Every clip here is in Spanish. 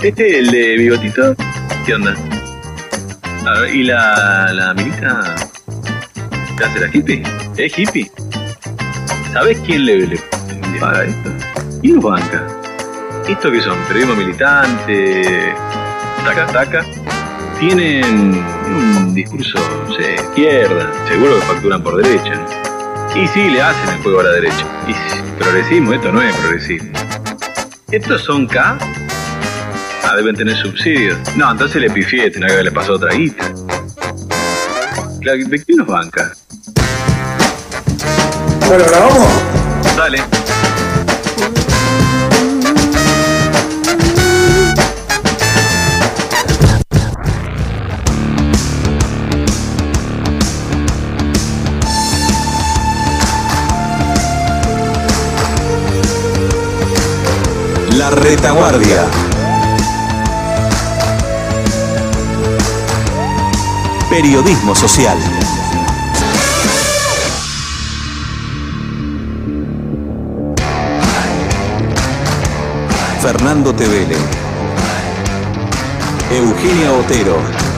El de bigotito, ¿qué onda? A ver, ¿y la minita? ¿Qué hace la hippie? ¿Es hippie? ¿Sabés quién le paga esto? ¿Quién los banca? ¿Esto qué son? ¿Periodismo militante? ¿Taca? Tienen un discurso, no sé, izquierda. Seguro que facturan por derecha. Y sí, le hacen el juego a la derecha. Y progresismo, esto no es progresismo. ¿Estos son K? Ah, deben tener subsidios. No, entonces le pifié, tenía que haberle pasado otra guita. Claro, ¿de quién nos banca? Bueno, ¿grabamos? Dale. La Retaguardia. Periodismo social. Fernando Tevele, Eugenia Otero,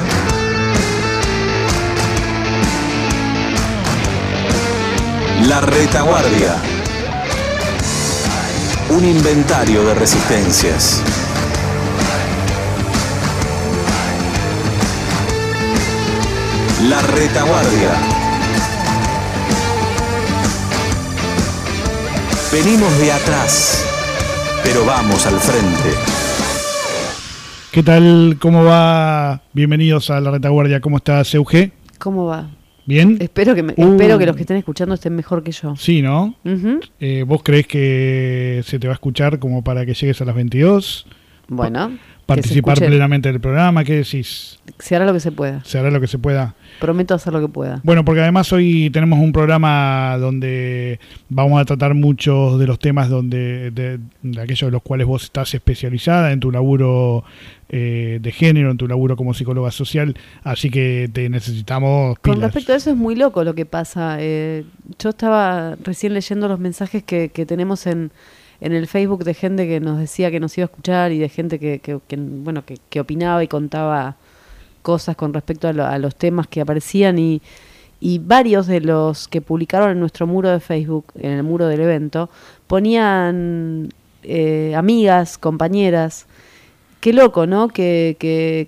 La Retaguardia. Un inventario de resistencias. La Retaguardia. Venimos de atrás, pero vamos al frente. ¿Qué tal? ¿Cómo va? Bienvenidos a La Retaguardia. ¿Cómo estás, Euge? ¿Cómo va? ¿Bien? Espero que los que estén escuchando estén mejor que yo. Sí, ¿no? Uh-huh. ¿Vos creés que se te va a escuchar como para que llegues a las 22? Bueno. ¿Participar plenamente del programa? ¿Qué decís? Se hará lo que se pueda. Se hará lo que se pueda. Prometo hacer lo que pueda. Bueno, porque además hoy tenemos un programa donde vamos a tratar muchos de los temas de aquellos de los cuales vos estás especializada en tu laburo de género, en tu laburo como psicóloga social, así que te necesitamos pilas. Con respecto a eso es muy loco lo que pasa. Yo estaba recién leyendo los mensajes que tenemos en el Facebook de gente que nos decía que nos iba a escuchar y de gente que opinaba y contaba cosas con respecto a los temas que aparecían y varios de los que publicaron en nuestro muro de Facebook, en el muro del evento, ponían amigas, compañeras. Qué loco, ¿no? Que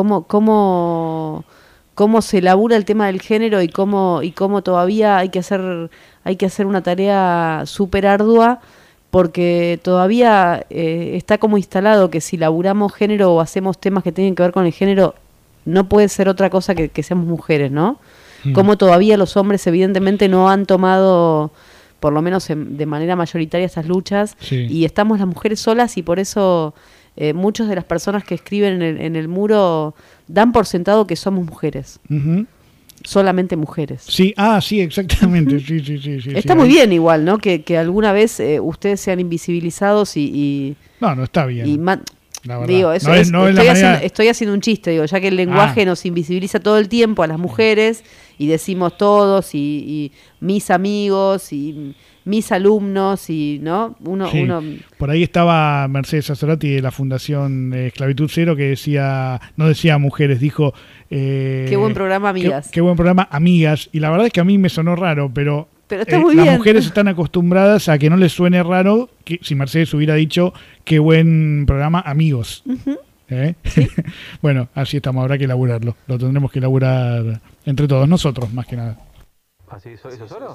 cómo se elabora el tema del género y cómo todavía hay que hacer una tarea súper ardua, porque todavía está como instalado que si laburamos género o hacemos temas que tienen que ver con el género, no puede ser otra cosa que seamos mujeres, ¿no? Como todavía los hombres evidentemente no han tomado, por lo menos de manera mayoritaria, estas luchas, sí. Y estamos las mujeres solas y por eso muchas de las personas que escriben en el muro dan por sentado que somos mujeres. Uh-huh. Solamente mujeres. Sí, sí, exactamente. Sí. Está muy bien igual, ¿no? Que alguna vez ustedes sean invisibilizados y no está bien. Digo, eso estoy haciendo un chiste, digo, ya que el lenguaje nos invisibiliza todo el tiempo a las mujeres y decimos todos y mis amigos y mis alumnos y no uno. Por ahí estaba Mercedes Azorati de la Fundación Esclavitud Cero que no decía mujeres, dijo qué buen programa, amigas. Qué buen programa, amigas. Y la verdad es que a mí me sonó raro, pero está muy bien. Las mujeres están acostumbradas a que no les suene raro que si Mercedes hubiera dicho qué buen programa, amigos. Uh-huh. ¿Sí? Bueno, así estamos, habrá que elaborarlo. Lo tendremos que elaborar entre todos, nosotros más que nada. ¿Así eso solo?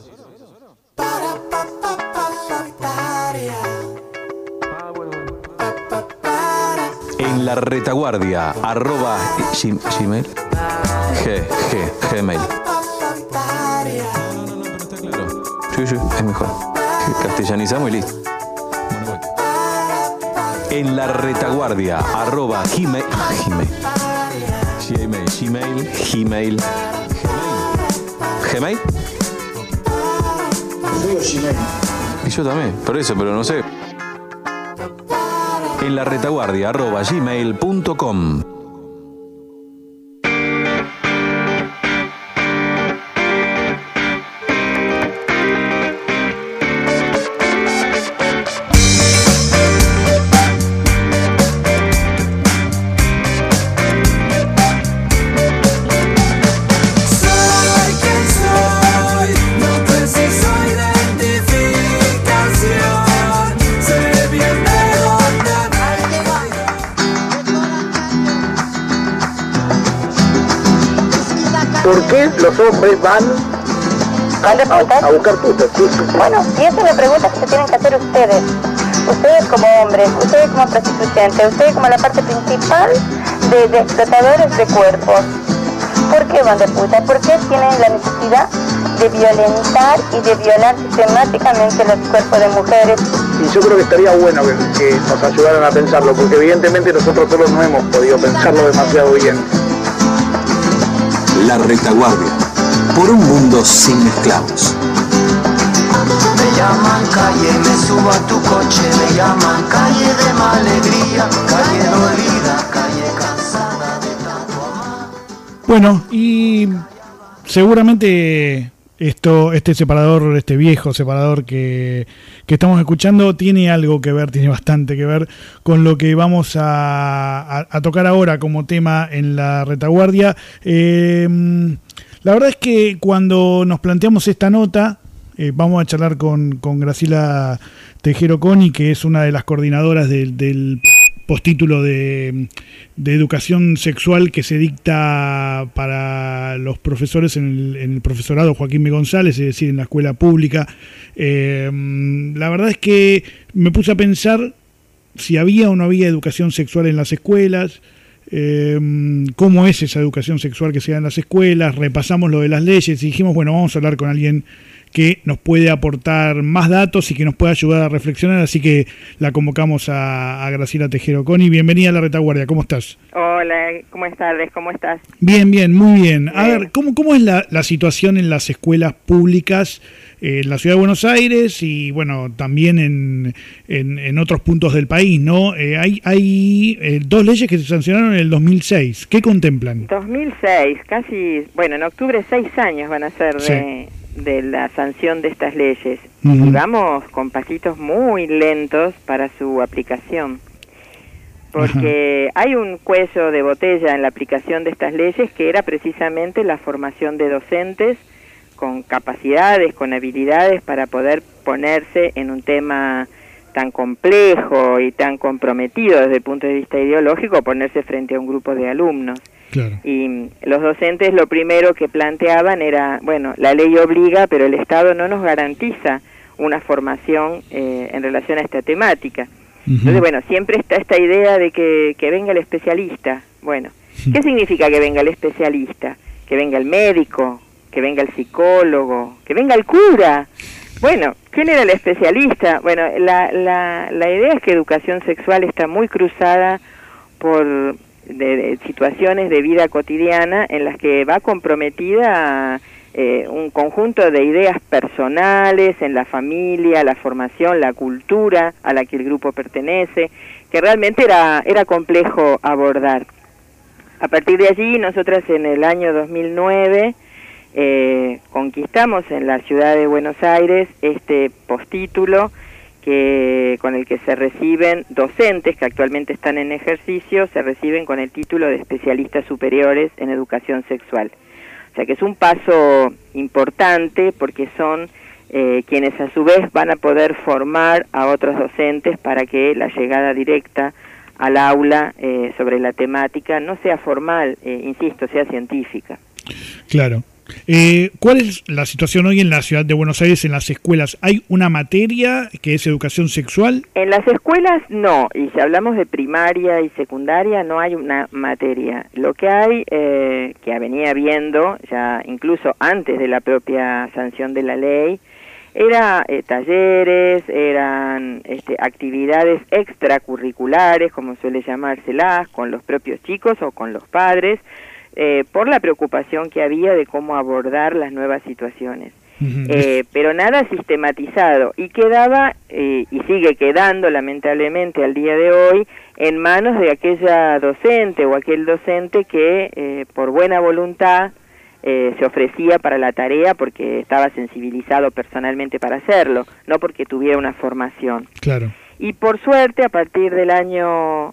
En la retaguardia @gmail gmail. No, pero está claro. Sí, es mejor. Castellanizamos y listo. Bueno, voy. En la retaguardia @gmail. Gmail. ¿Gmail? Yo digo Gmail. Y yo también, por eso, pero no sé. En la retaguardia @gmail.com. ¿por qué los hombres van a buscar putas? Bueno, y esa es la pregunta que se tienen que hacer ustedes. Ustedes como hombres, ustedes como prostituyentes, ustedes como la parte principal de explotadores de cuerpos. ¿Por qué van de puta? ¿Por qué tienen la necesidad de violentar y de violar sistemáticamente los cuerpos de mujeres? Y yo creo que estaría bueno que nos ayudaran a pensarlo, porque evidentemente nosotros solos no hemos podido pensarlo demasiado bien. La Retaguardia, por un mundo sin esclavos. Me llaman calle, me subo a tu coche, me llaman calle de mala alegría, calle dolida, calle cansada de tanto amar. Bueno, y seguramente este separador, este viejo separador que estamos escuchando tiene algo que ver, tiene bastante que ver con lo que vamos a tocar ahora como tema en la retaguardia. La verdad es que cuando nos planteamos esta nota, vamos a charlar con Graciela Tejero Coni, que es una de las coordinadoras del postítulo de educación sexual que se dicta para los profesores en el profesorado Joaquín B. González, es decir, en la escuela pública. La verdad es que me puse a pensar si había o no había educación sexual en las escuelas, cómo es esa educación sexual que se da en las escuelas. Repasamos lo de las leyes y dijimos, bueno, vamos a hablar con alguien que nos puede aportar más datos y que nos puede ayudar a reflexionar, así que la convocamos a Graciela Tejero Coni. Bienvenida a la retaguardia, ¿cómo estás? Hola, buenas tardes, ¿cómo estás? Bien, muy bien. A ver, ¿cómo es la situación en las escuelas públicas en la Ciudad de Buenos Aires y, bueno, también en otros puntos del país, ¿no? Hay dos leyes que se sancionaron en el 2006. ¿Qué contemplan? 2006, casi, bueno, en octubre 6 años van a ser de la sanción de estas leyes. Y vamos con pasitos muy lentos para su aplicación, porque hay un cuello de botella en la aplicación de estas leyes, que era precisamente la formación de docentes con capacidades, con habilidades para poder ponerse en un tema tan complejo y tan comprometido desde el punto de vista ideológico, ponerse frente a un grupo de alumnos. Claro. Y los docentes lo primero que planteaban era, bueno, la ley obliga, pero el Estado no nos garantiza una formación en relación a esta temática. Entonces, bueno, siempre está esta idea de que venga el especialista. Bueno, ¿qué significa que venga el especialista? Que venga el médico, que venga el psicólogo, que venga el cura. Bueno, ¿quién era el especialista? Bueno, la idea es que educación sexual está muy cruzada por de situaciones de vida cotidiana en las que va comprometida un conjunto de ideas personales en la familia, la formación, la cultura a la que el grupo pertenece, que realmente era complejo abordar. A partir de allí, nosotras en el año 2009 conquistamos en la ciudad de Buenos Aires este postítulo con el que se reciben docentes que actualmente están en ejercicio, se reciben con el título de especialistas superiores en educación sexual. O sea que es un paso importante, porque son quienes a su vez van a poder formar a otros docentes para que la llegada directa al aula sobre la temática no sea formal, insisto, sea científica. Claro. ¿Cuál es la situación hoy en la ciudad de Buenos Aires en las escuelas? ¿Hay una materia que es educación sexual? En las escuelas no, y si hablamos de primaria y secundaria no hay una materia. Lo que hay, que venía habiendo ya incluso antes de la propia sanción de la ley, era talleres, eran actividades extracurriculares, como suele llamárselas, con los propios chicos o con los padres, por la preocupación que había de cómo abordar las nuevas situaciones. Pero nada sistematizado, y quedaba, y sigue quedando lamentablemente al día de hoy, en manos de aquella docente o aquel docente que por buena voluntad se ofrecía para la tarea porque estaba sensibilizado personalmente para hacerlo, no porque tuviera una formación. Claro. Y por suerte, a partir del año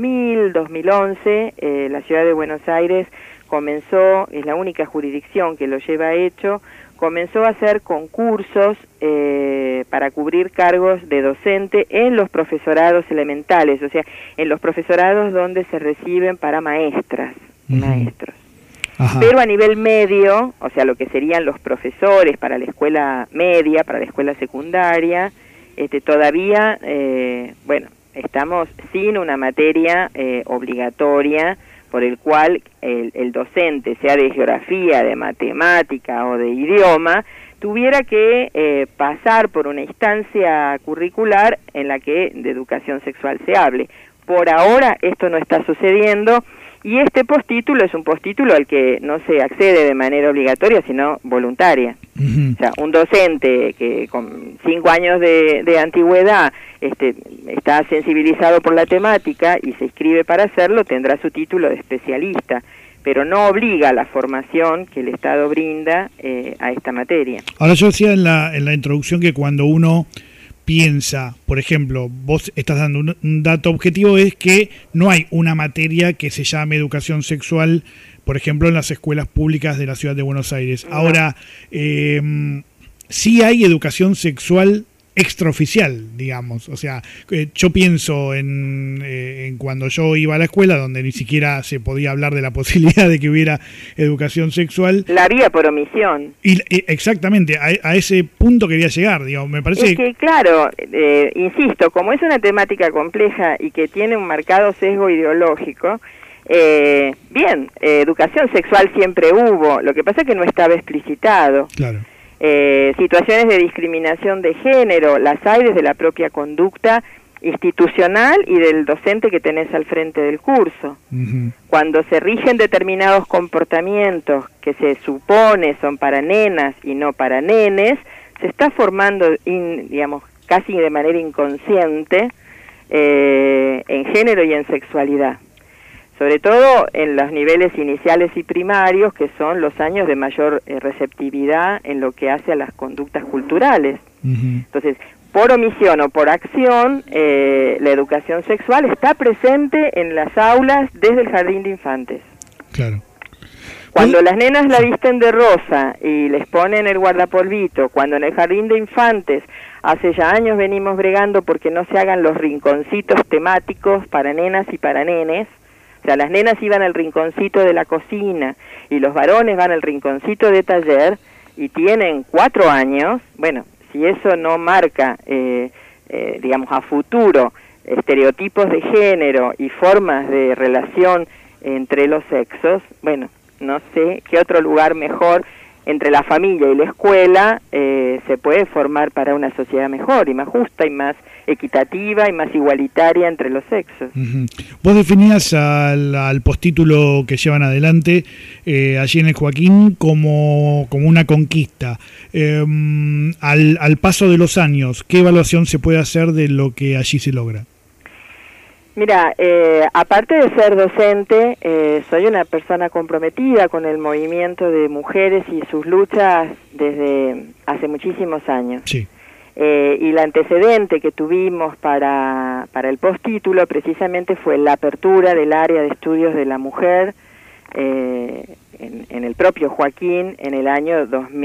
2011, la ciudad de Buenos Aires comenzó, es la única jurisdicción que lo lleva hecho, comenzó a hacer concursos para cubrir cargos de docente en los profesorados elementales, o sea, en los profesorados donde se reciben para maestras y maestros. Ajá. Pero a nivel medio, o sea, lo que serían los profesores para la escuela media, para la escuela secundaria, todavía, bueno, estamos sin una materia obligatoria por el cual el docente, sea de geografía, de matemática o de idioma, tuviera que pasar por una instancia curricular en la que de educación sexual se hable. Por ahora esto no está sucediendo, y este postítulo es un postítulo al que no se accede de manera obligatoria, sino voluntaria. O sea, un docente que con 5 años de antigüedad está sensibilizado por la temática y se inscribe para hacerlo, tendrá su título de especialista, pero no obliga a la formación que el Estado brinda a esta materia. Ahora, yo decía en la introducción que cuando uno piensa, por ejemplo, vos estás dando un dato objetivo, es que no hay una materia que se llame educación sexual, por ejemplo, en las escuelas públicas de la ciudad de Buenos Aires. No. Ahora, sí hay educación sexual extraoficial, digamos. O sea, yo pienso en cuando yo iba a la escuela, donde ni siquiera se podía hablar de la posibilidad de que hubiera educación sexual. La había por omisión. Y exactamente, a ese punto quería llegar, digamos, me parece. Es que, claro, insisto, como es una temática compleja y que tiene un marcado sesgo ideológico, bien, educación sexual siempre hubo, lo que pasa es que no estaba explicitado. Claro. Situaciones de discriminación de género, las hay desde la propia conducta institucional y del docente que tenés al frente del curso. Uh-huh. Cuando se rigen determinados comportamientos que se supone son para nenas y no para nenes, se está formando, digamos, casi de manera inconsciente en género y en sexualidad. Sobre todo en los niveles iniciales y primarios, que son los años de mayor receptividad en lo que hace a las conductas culturales. Uh-huh. Entonces, por omisión o por acción, la educación sexual está presente en las aulas desde el jardín de infantes. Claro. Cuando las nenas la visten de rosa y les ponen el guardapolvito, cuando en el jardín de infantes hace ya años venimos bregando porque no se hagan los rinconcitos temáticos para nenas y para nenes. O sea, las nenas iban al rinconcito de la cocina y los varones van al rinconcito de taller y tienen 4 años. Bueno, si eso no marca, digamos, a futuro estereotipos de género y formas de relación entre los sexos, bueno, no sé qué otro lugar mejor entre la familia y la escuela se puede formar para una sociedad mejor y más justa y más equitativa y más igualitaria entre los sexos. Uh-huh. Vos definías al postítulo que llevan adelante allí en el Joaquín como una conquista. Al paso de los años, ¿qué evaluación se puede hacer de lo que allí se logra? Mira, aparte de ser docente, soy una persona comprometida con el movimiento de mujeres y sus luchas desde hace muchísimos años. Sí. Y el antecedente que tuvimos para el postítulo precisamente fue la apertura del área de estudios de la mujer en el propio Joaquín en el año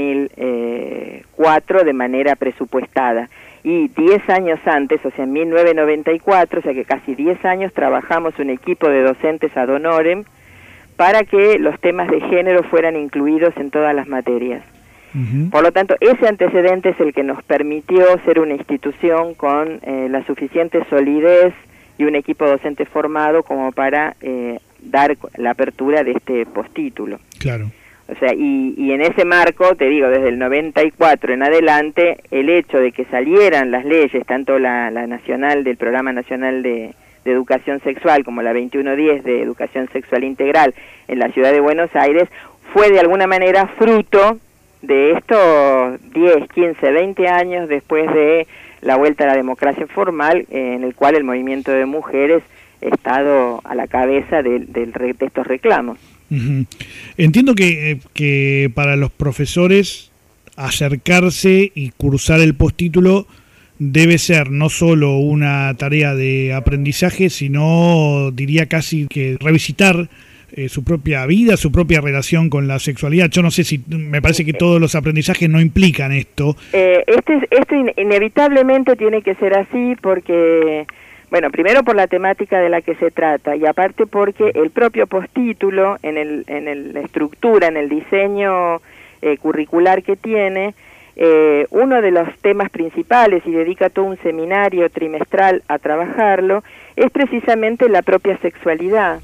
2004 de manera presupuestada. Y 10 años antes, o sea, en 1994, o sea que casi 10 años, trabajamos un equipo de docentes ad honorem para que los temas de género fueran incluidos en todas las materias. Uh-huh. Por lo tanto, ese antecedente es el que nos permitió ser una institución con la suficiente solidez y un equipo docente formado como para dar la apertura de este postítulo. Claro. O sea, y en ese marco, te digo, desde el 94 en adelante, el hecho de que salieran las leyes, tanto la nacional del Programa Nacional de Educación Sexual como la 2110 de Educación Sexual Integral en la Ciudad de Buenos Aires, fue de alguna manera fruto de estos 10, 15, 20 años después de la vuelta a la democracia formal, en el cual el movimiento de mujeres ha estado a la cabeza de estos reclamos. Uh-huh. Entiendo que para los profesores acercarse y cursar el postítulo debe ser no solo una tarea de aprendizaje, sino diría casi que revisitar su propia vida, su propia relación con la sexualidad. Yo no sé si, me parece que todos los aprendizajes no implican esto. Este inevitablemente tiene que ser así porque, Bueno, primero por la temática de la que se trata, y aparte porque el propio postítulo, en la estructura, en el diseño curricular que tiene, uno de los temas principales, y dedica todo un seminario trimestral a trabajarlo, es precisamente la propia sexualidad.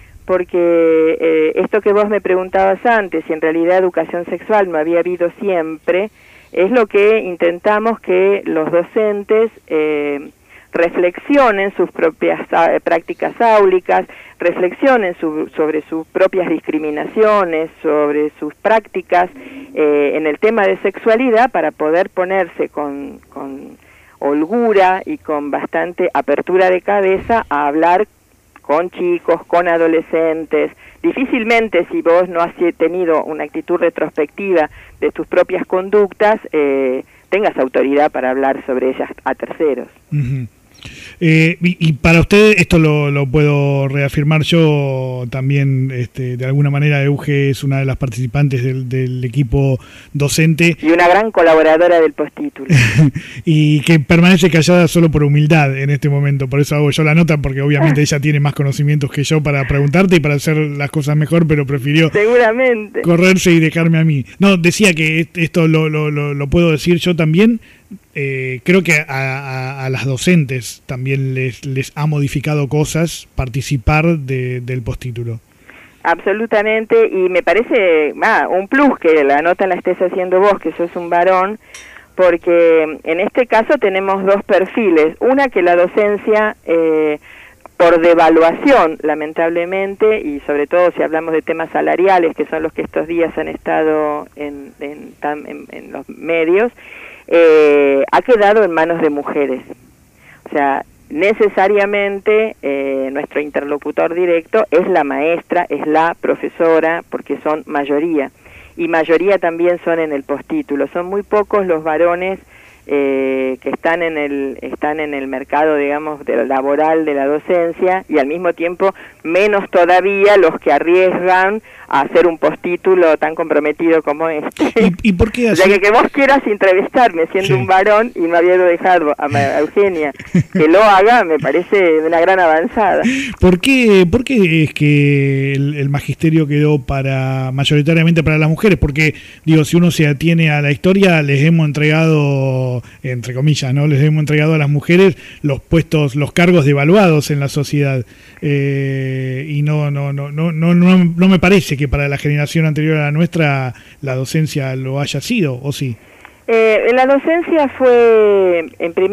Porque esto que vos me preguntabas antes, si en realidad educación sexual no había habido siempre, es lo que intentamos que los docentes reflexionen sus propias prácticas áulicas, reflexionen sobre sus propias discriminaciones, sobre sus prácticas en el tema de sexualidad, para poder ponerse con holgura y con bastante apertura de cabeza a hablar con chicos, con adolescentes. Difícilmente, si vos no has tenido una actitud retrospectiva de tus propias conductas, tengas autoridad para hablar sobre ellas a terceros. Uh-huh. Y para usted, esto lo puedo reafirmar yo también, de alguna manera Euge es una de las participantes del equipo docente. Y una gran colaboradora del postítulo. Y que permanece callada solo por humildad en este momento, por eso hago yo la nota, porque obviamente ella tiene más conocimientos que yo para preguntarte y para hacer las cosas mejor, pero prefirió seguramente correrse y dejarme a mí. No, decía que esto lo puedo decir yo también. Creo que a las docentes también les ha modificado cosas participar del postítulo. Absolutamente, y me parece un plus que la nota la estés haciendo vos, que sos un varón, porque en este caso tenemos dos perfiles. Una, que la docencia, por devaluación, lamentablemente, y sobre todo si hablamos de temas salariales, que son los que estos días han estado en los medios, ha quedado en manos de mujeres. O sea, necesariamente nuestro interlocutor directo es la maestra, es la profesora, porque son mayoría, y mayoría también son en el postítulo. Son muy pocos los varones que están en el mercado, digamos, laboral de la docencia, y al mismo tiempo menos todavía los que arriesgan a hacer un postítulo tan comprometido como este. ¿Y por qué así? O sea, que vos quieras entrevistarme siendo un varón y no habiendo dejado a Eugenia que lo haga, me parece una gran avanzada. ¿Por qué es que el magisterio quedó mayoritariamente para las mujeres? Porque, digo, si uno se atiene a la historia, les hemos entregado, entre comillas, ¿no? Les hemos entregado a las mujeres los puestos, los cargos devaluados en la sociedad. Y no me parece que para la generación anterior a la nuestra la docencia lo haya sido, ¿o sí? La docencia fue,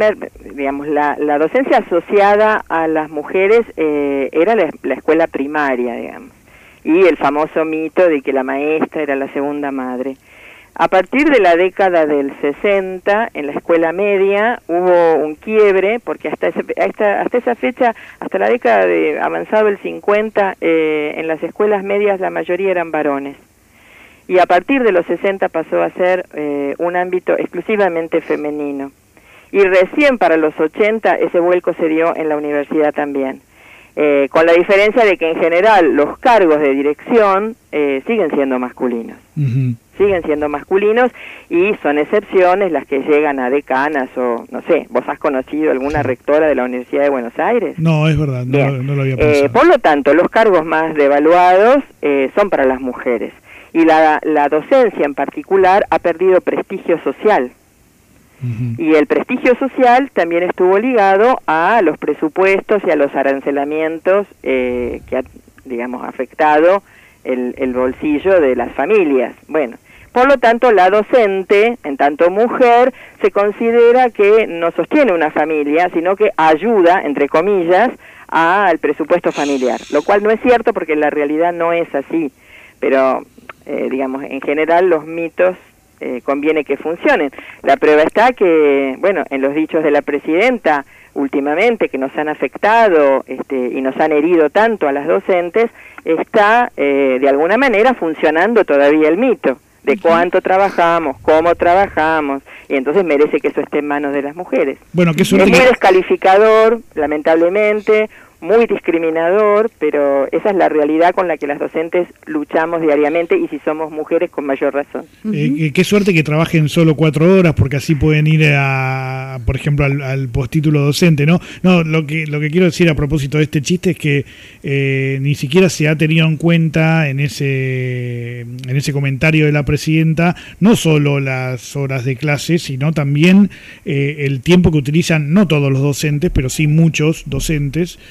la docencia asociada a las mujeres era la escuela primaria, digamos, y el famoso mito de que la maestra era la segunda madre. A partir de la década del 60, en la escuela media hubo un quiebre, porque hasta esa fecha, hasta la década de avanzado el 50, en las escuelas medias la mayoría eran varones. Y a partir de los 60 pasó a ser un ámbito exclusivamente femenino. Y recién para los 80 ese vuelco se dio en la universidad también. Con la diferencia de que en general los cargos de dirección siguen siendo masculinos. Uh-huh. Siguen siendo masculinos, y son excepciones las que llegan a decanas o, no sé, ¿vos has conocido alguna rectora de la Universidad de Buenos Aires? No, es verdad, no lo había pensado. Por lo tanto, los cargos más devaluados son para las mujeres, y la docencia en particular ha perdido prestigio social. Uh-huh. Y el prestigio social también estuvo ligado a los presupuestos y a los arancelamientos que ha, digamos, afectado el bolsillo de las familias. Bueno, por lo tanto, la docente, en tanto mujer, se considera que no sostiene una familia, sino que ayuda, entre comillas, al presupuesto familiar, lo cual no es cierto, porque en la realidad no es así, pero, digamos, en general los mitos conviene que funcionen. La prueba está que, bueno, en los dichos de la presidenta últimamente, que nos han afectado y nos han herido tanto a las docentes, está de alguna manera funcionando todavía el mito de cuánto trabajamos, cómo trabajamos, y entonces merece que eso esté en manos de las mujeres. Bueno, es muy descalificador, lamentablemente, muy discriminador, pero esa es la realidad con la que las docentes luchamos diariamente, y si somos mujeres con mayor razón. Qué suerte que trabajen solo 4 horas, porque así pueden ir por ejemplo, al postítulo docente, ¿no? No, lo que quiero decir a propósito de este chiste es que ni siquiera se ha tenido en cuenta en ese comentario de la presidenta no solo las horas de clase, sino también el tiempo que utilizan, no todos los docentes, pero sí muchos docentes,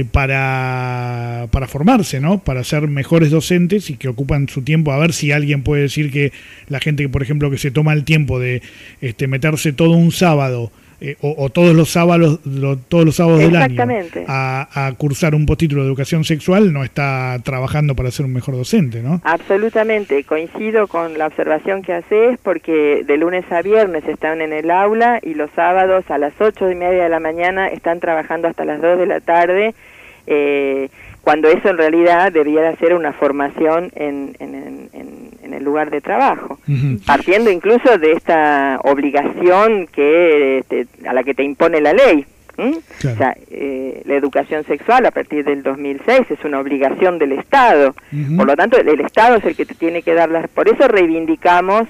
para formarse, ¿no? Para ser mejores docentes, y que ocupan su tiempo. A ver si alguien puede decir que la gente que, por ejemplo, que se toma el tiempo de meterse todo un sábado o todos los sábados del año a cursar un postítulo de educación sexual, no está trabajando para ser un mejor docente, ¿no? Absolutamente, coincido con la observación que haces, porque de lunes a viernes están en el aula y los sábados a las 8:30 de la mañana están trabajando hasta las 2 de la tarde, cuando eso en realidad debiera ser una formación en el lugar de trabajo, partiendo incluso de esta obligación que a la que te impone la ley. Claro. O sea, la educación sexual a partir del 2006 es una obligación del Estado, por lo tanto el Estado es el que te tiene que dar por eso reivindicamos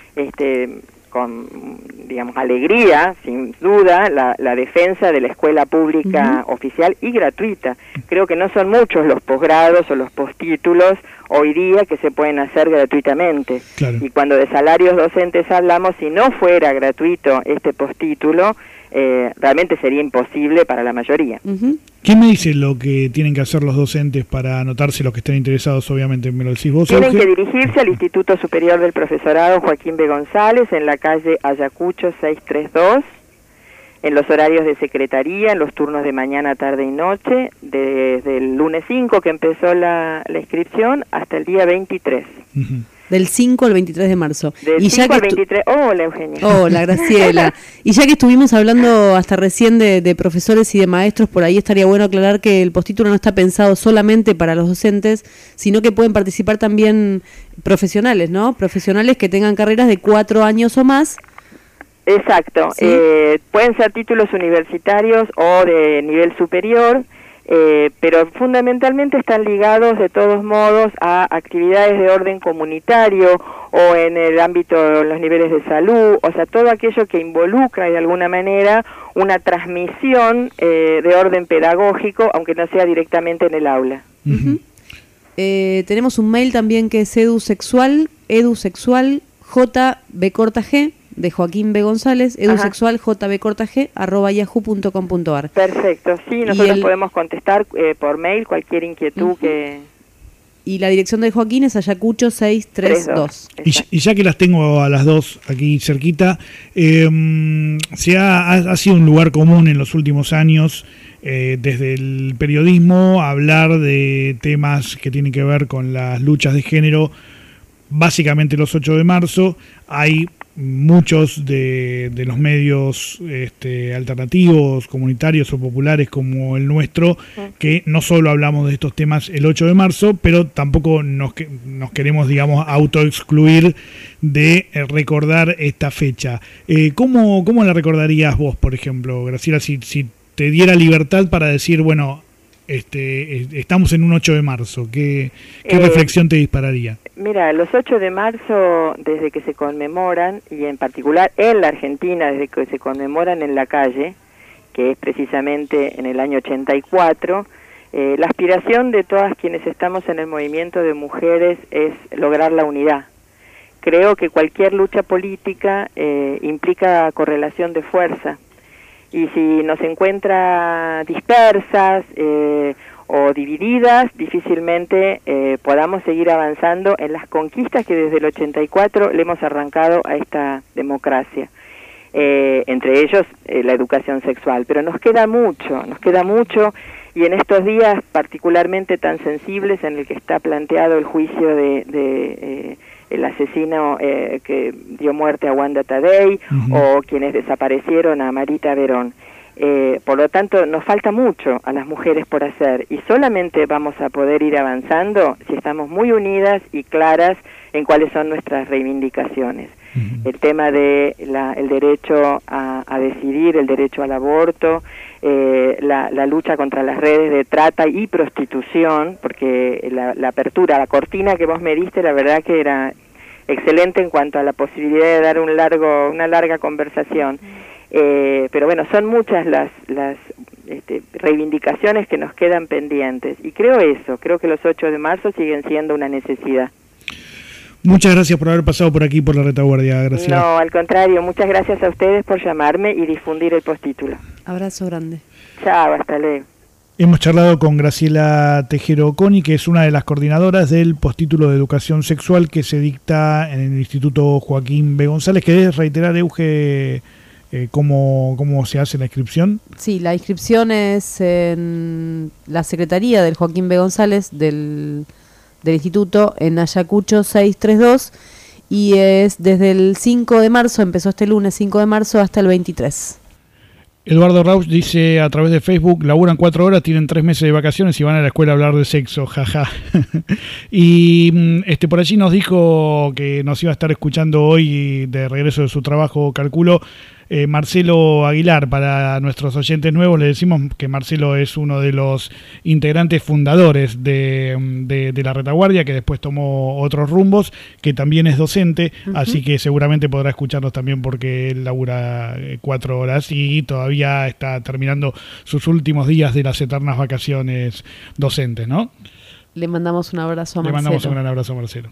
con, digamos, alegría, sin duda, la defensa de la escuela pública oficial y gratuita. Creo que no son muchos los posgrados o los postítulos hoy día que se pueden hacer gratuitamente. Claro. Y cuando de salarios docentes hablamos, si no fuera gratuito este postítulo, realmente sería imposible para la mayoría. ¿Qué me dice lo que tienen que hacer los docentes para anotarse, los que estén interesados? Obviamente me lo decís vos. Tienen que dirigirse al Instituto Superior del Profesorado Joaquín B. González, en la calle Ayacucho 632, en los horarios de secretaría, en los turnos de mañana, tarde y noche, desde el lunes 5 que empezó la inscripción hasta el día 23. Del 5 al 23 de marzo. Del 5 al 23. Hola, Eugenia. Hola, Graciela. Y ya que estuvimos hablando hasta recién de profesores y de maestros, por ahí estaría bueno aclarar que el postítulo no está pensado solamente para los docentes, sino que pueden participar también profesionales, ¿no? Profesionales que tengan carreras de 4 años o más. Exacto. ¿Sí? Pueden ser títulos universitarios o de nivel superior, pero fundamentalmente están ligados de todos modos a actividades de orden comunitario o en el ámbito de los niveles de salud, o sea, todo aquello que involucra de alguna manera una transmisión de orden pedagógico, aunque no sea directamente en el aula. Tenemos un mail también que es edusexual jbg de Joaquín B. González, edusexualjbg@yahoo.com.ar. Perfecto, sí, nosotros podemos contestar por mail cualquier inquietud que... Y la dirección de Joaquín es Ayacucho 632. Y ya que las tengo a las dos aquí cerquita, ha sido un lugar común en los últimos años, desde el periodismo, hablar de temas que tienen que ver con las luchas de género, básicamente los 8 de marzo. Hay muchos de los medios alternativos, comunitarios o populares como el nuestro, que no solo hablamos de estos temas el 8 de marzo, pero tampoco nos queremos, digamos, autoexcluir de recordar esta fecha. ¿Cómo la recordarías vos, por ejemplo, Graciela, si te diera libertad para decir, bueno, estamos en un 8 de marzo? ¿Qué reflexión te dispararía? Mira, los 8 de marzo, desde que se conmemoran, y en particular en la Argentina, desde que se conmemoran en la calle, que es precisamente en el año 84, la aspiración de todas quienes estamos en el movimiento de mujeres es lograr la unidad. Creo que cualquier lucha política implica correlación de fuerza, y si nos encuentra dispersas o divididas, difícilmente podamos seguir avanzando en las conquistas que desde el 84 le hemos arrancado a esta democracia, entre ellos la educación sexual. Pero nos queda mucho, y en estos días particularmente tan sensibles, en el que está planteado el juicio de el asesino que dio muerte a Wanda Tadei, o quienes desaparecieron a Marita Verón. Por lo tanto, nos falta mucho a las mujeres por hacer, y solamente vamos a poder ir avanzando si estamos muy unidas y claras en cuáles son nuestras reivindicaciones. el tema de el derecho a decidir, el derecho al aborto, la lucha contra las redes de trata y prostitución, porque la apertura, la cortina que vos me diste, la verdad que era excelente en cuanto a la posibilidad de dar una larga conversación. Pero bueno, son muchas las reivindicaciones que nos quedan pendientes, y creo que los 8 de marzo siguen siendo una necesidad. Muchas gracias por haber pasado por aquí por la retaguardia, Graciela. No, al contrario, muchas gracias a ustedes por llamarme y difundir el postítulo. Abrazo grande. Chao, hasta luego. Hemos charlado con Graciela Tejero Coni, que es una de las coordinadoras del postítulo de educación sexual que se dicta en el Instituto Joaquín B. González. ¿Querés reiterar, Euge, cómo se hace la inscripción? Sí, la inscripción es en la Secretaría del Joaquín B. González del Instituto, en Ayacucho 632, y es desde el 5 de marzo, empezó este lunes 5 de marzo hasta el 23. Eduardo Rauch dice a través de Facebook: laburan 4 horas, tienen 3 meses de vacaciones y van a la escuela a hablar de sexo, jaja. Y por allí nos dijo que nos iba a estar escuchando hoy de regreso de su trabajo, calculo, Marcelo Aguilar. Para nuestros oyentes nuevos le decimos que Marcelo es uno de los integrantes fundadores de la retaguardia, que después tomó otros rumbos, que también es docente, así que seguramente podrá escucharnos también porque él labura 4 horas y todavía está terminando sus últimos días de las eternas vacaciones docentes, ¿no? Le mandamos un abrazo a Marcelo. Le mandamos un gran abrazo a Marcelo.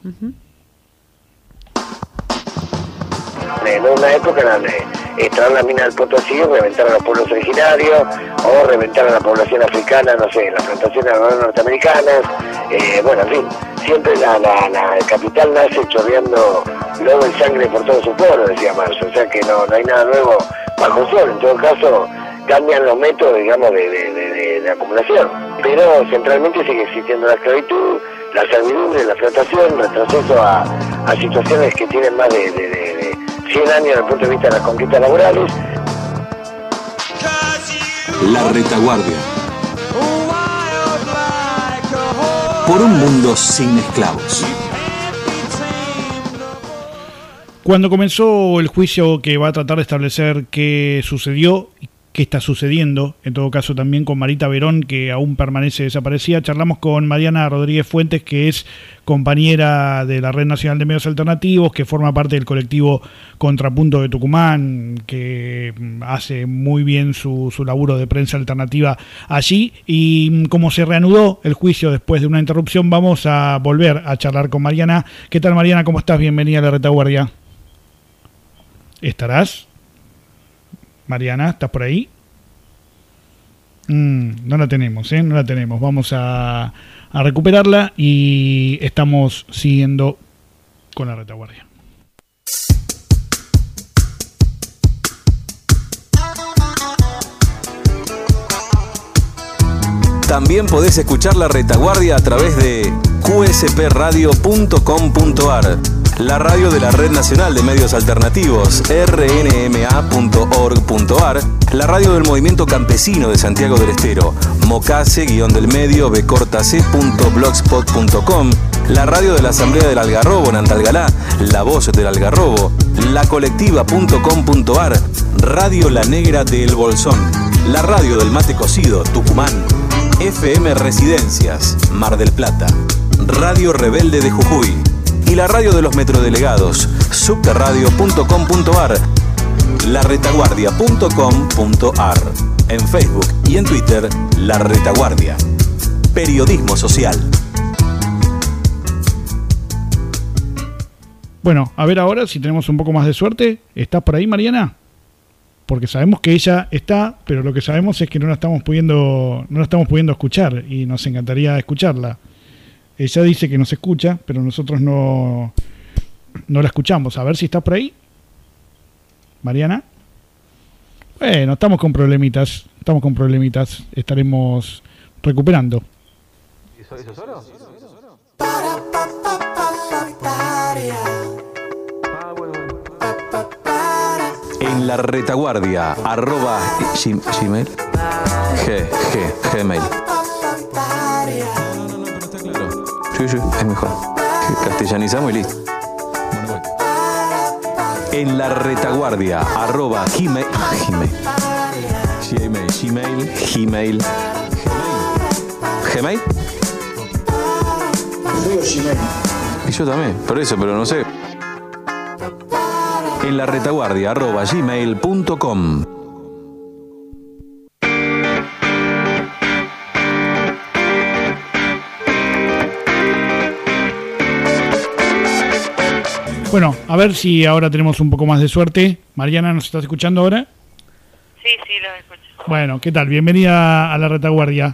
En una época extraer la mina del Potosí, reventar a los pueblos originarios, o reventar a la población africana, no sé, las plantaciones norteamericanas, bueno, en fin, siempre el capital nace chorreando lodo y sangre por todo su pueblo, decía Marx, o sea que no hay nada nuevo bajo el sol. En todo caso, cambian los métodos, digamos, de acumulación, pero centralmente sigue existiendo la esclavitud, la servidumbre, la explotación, retroceso a situaciones que tienen más de 100 años desde el punto de vista de las conquistas laborales. La retaguardia. Por un mundo sin esclavos. Cuando comenzó el juicio que va a tratar de establecer qué sucedió, qué está sucediendo, en todo caso también con Marita Verón, que aún permanece desaparecida, charlamos con Mariana Rodríguez Fuentes, que es compañera de la Red Nacional de Medios Alternativos, que forma parte del colectivo Contrapunto de Tucumán, que hace muy bien su laburo de prensa alternativa allí. Y como se reanudó el juicio después de una interrupción, vamos a volver a charlar con Mariana. ¿Qué tal, Mariana? ¿Cómo estás? Bienvenida a la retaguardia. ¿Estarás? Mariana, ¿estás por ahí? No la tenemos, no la tenemos. Vamos a recuperarla y estamos siguiendo con la retaguardia. También podés escuchar la retaguardia a través de qspradio.com.ar, la radio de la Red Nacional de Medios Alternativos, rnma.org.ar, la radio del Movimiento Campesino de Santiago del Estero, mocase-del-medio bcortacé.blogspot.com, la radio de la Asamblea del Algarrobo en Antalgalá, La Voz del Algarrobo, lacolectiva.com.ar, Radio La Negra de El Bolsón, la radio del Mate Cocido, Tucumán, FM Residencias, Mar del Plata, Radio Rebelde de Jujuy y la radio de los metrodelegados, subterradio.com.ar, laretaguardia.com.ar, en Facebook y en Twitter, La Retaguardia. Periodismo social. Bueno, a ver ahora si tenemos un poco más de suerte. ¿Estás por ahí, Mariana? Porque sabemos que ella está, pero lo que sabemos es que no la estamos pudiendo escuchar y nos encantaría escucharla. Ella dice que nos escucha, pero nosotros no la escuchamos. A ver si está por ahí. Mariana. Bueno, estamos con problemitas. Estaremos recuperando. ¿Eso solo? En la retaguardia, @gmail. Gmail. No, pero está claro. Sí, es mejor. Castellanizamos y listo. Bueno, voy. En la retaguardia @gmail. ¿Gmail? Y yo también, por eso, pero no sé. En la retaguardia @gmail.com. Bueno, a ver si ahora tenemos un poco más de suerte. Mariana, ¿nos estás escuchando ahora? Sí, los escucho. Bueno, ¿qué tal? Bienvenida a la retaguardia.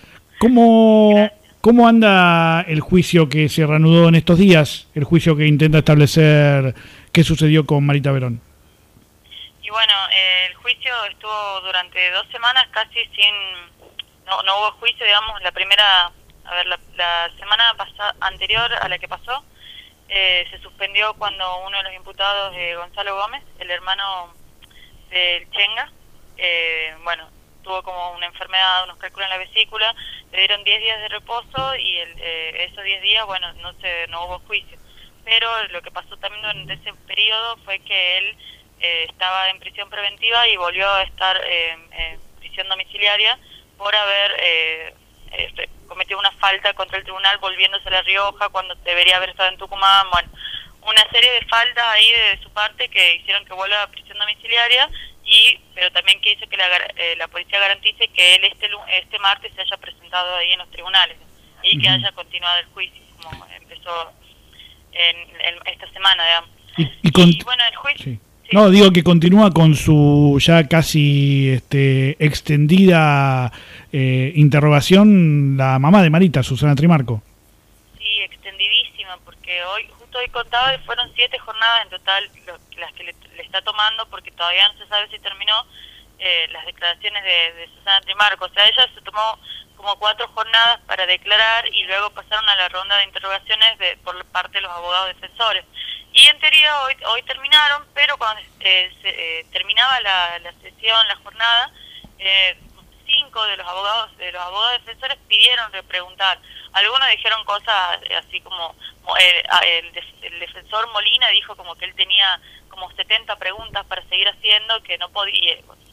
¿Cómo anda el juicio que se reanudó en estos días? El juicio que intenta establecer qué sucedió con Marita Verón. Y bueno, el juicio estuvo durante 2 semanas casi no hubo juicio, digamos, la semana anterior a la que pasó, se suspendió cuando uno de los imputados, Gonzalo Gómez, el hermano del Chenga, tuvo como una enfermedad, unos cálculos en la vesícula, le dieron 10 días de reposo y esos 10 días, no hubo juicio. Pero lo que pasó también durante ese periodo fue que él estaba en prisión preventiva y volvió a estar en prisión domiciliaria por haber cometido una falta contra el tribunal volviéndose a La Rioja cuando debería haber estado en Tucumán. Bueno, una serie de faltas ahí de su parte que hicieron que vuelva a prisión domiciliaria, pero también que hizo que la policía garantice que él este martes se haya presentado ahí en los tribunales y que haya continuado el juicio, como empezó esta semana, digamos. Y bueno, el juicio... Sí. Sí. No, digo que continúa con su ya casi extendida interrogación la mamá de Marita, Susana Trimarco. Sí, extendidísima, porque justo hoy contaba que fueron 7 jornadas en total las que le está tomando, porque todavía no se sabe si terminó las declaraciones de Susana Trimarco. O sea, ella se tomó como 4 jornadas para declarar y luego pasaron a la ronda de interrogaciones por parte de los abogados defensores. Y en teoría hoy terminaron, pero cuando terminaba la sesión, la jornada, 5 de los abogados defensores pidieron repreguntar. Algunos dijeron cosas así como el defensor Molina dijo como que él tenía como 70 preguntas para seguir haciendo, que no podía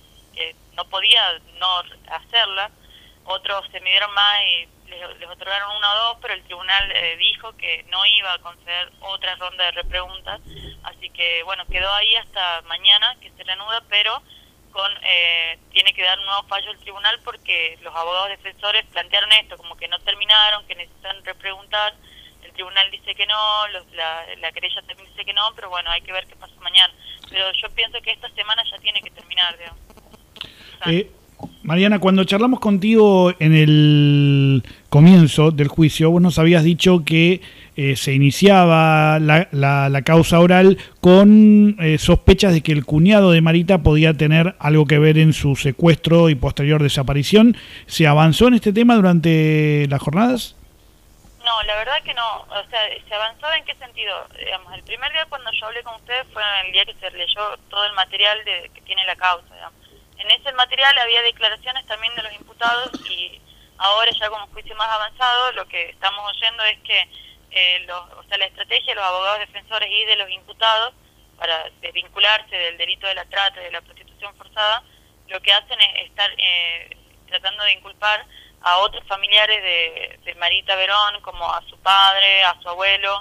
no hacerla. Otros se midieron más y les otorgaron 1 o 2, pero el tribunal dijo que no iba a conceder otra ronda de repreguntas, así que bueno, quedó ahí hasta mañana que se reanuda, pero tiene que dar un nuevo fallo el tribunal porque los abogados defensores plantearon esto, como que no terminaron, que necesitan repreguntar. El tribunal dice que no, la querella también dice que no, pero bueno, hay que ver qué pasa mañana. Pero yo pienso que esta semana ya tiene que terminar, digamos. Mariana, cuando charlamos contigo en el comienzo del juicio, vos nos habías dicho que se iniciaba la causa oral con sospechas de que el cuñado de Marita podía tener algo que ver en su secuestro y posterior desaparición. ¿Se avanzó en este tema durante las jornadas? No, la verdad que no. O sea, ¿se avanzó en qué sentido? Digamos, el primer día cuando yo hablé con ustedes fue el día que se leyó todo el material que tiene la causa, digamos. En ese material había declaraciones también de los imputados y ahora ya con un juicio más avanzado lo que estamos oyendo es que la estrategia de los abogados defensores y de los imputados para desvincularse del delito de la trata y de la prostitución forzada, lo que hacen es estar tratando de inculpar a otros familiares de Marita Verón, como a su padre, a su abuelo.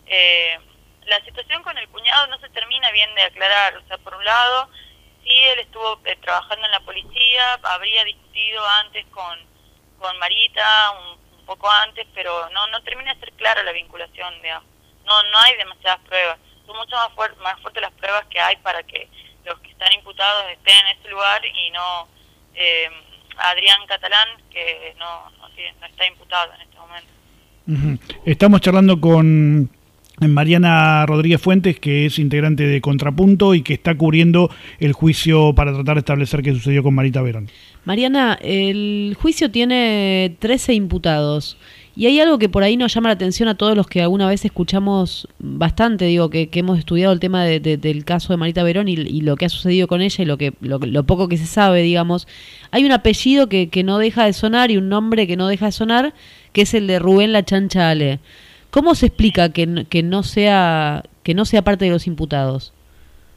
La situación con el cuñado no se termina bien de aclarar. O sea, por un lado, sí, él estuvo trabajando en la policía, habría discutido antes con Marita, un poco antes, pero no termina de ser clara la vinculación, digamos. No hay demasiadas pruebas. Son mucho más fuertes las pruebas que hay para que los que están imputados estén en ese lugar y no Adrián Catalán, que no está imputado en este momento. Estamos charlando con Mariana Rodríguez Fuentes, que es integrante de Contrapunto y que está cubriendo el juicio para tratar de establecer qué sucedió con Marita Verón. Mariana, el juicio tiene 13 imputados y hay algo que por ahí nos llama la atención a todos los que alguna vez escuchamos bastante, que hemos estudiado el tema del caso de Marita Verón y lo que ha sucedido con ella y lo poco que se sabe, digamos. Hay un apellido que no deja de sonar y un nombre que no deja de sonar, que es el de Rubén La Chancha Ale. ¿Cómo se explica que no sea parte de los imputados?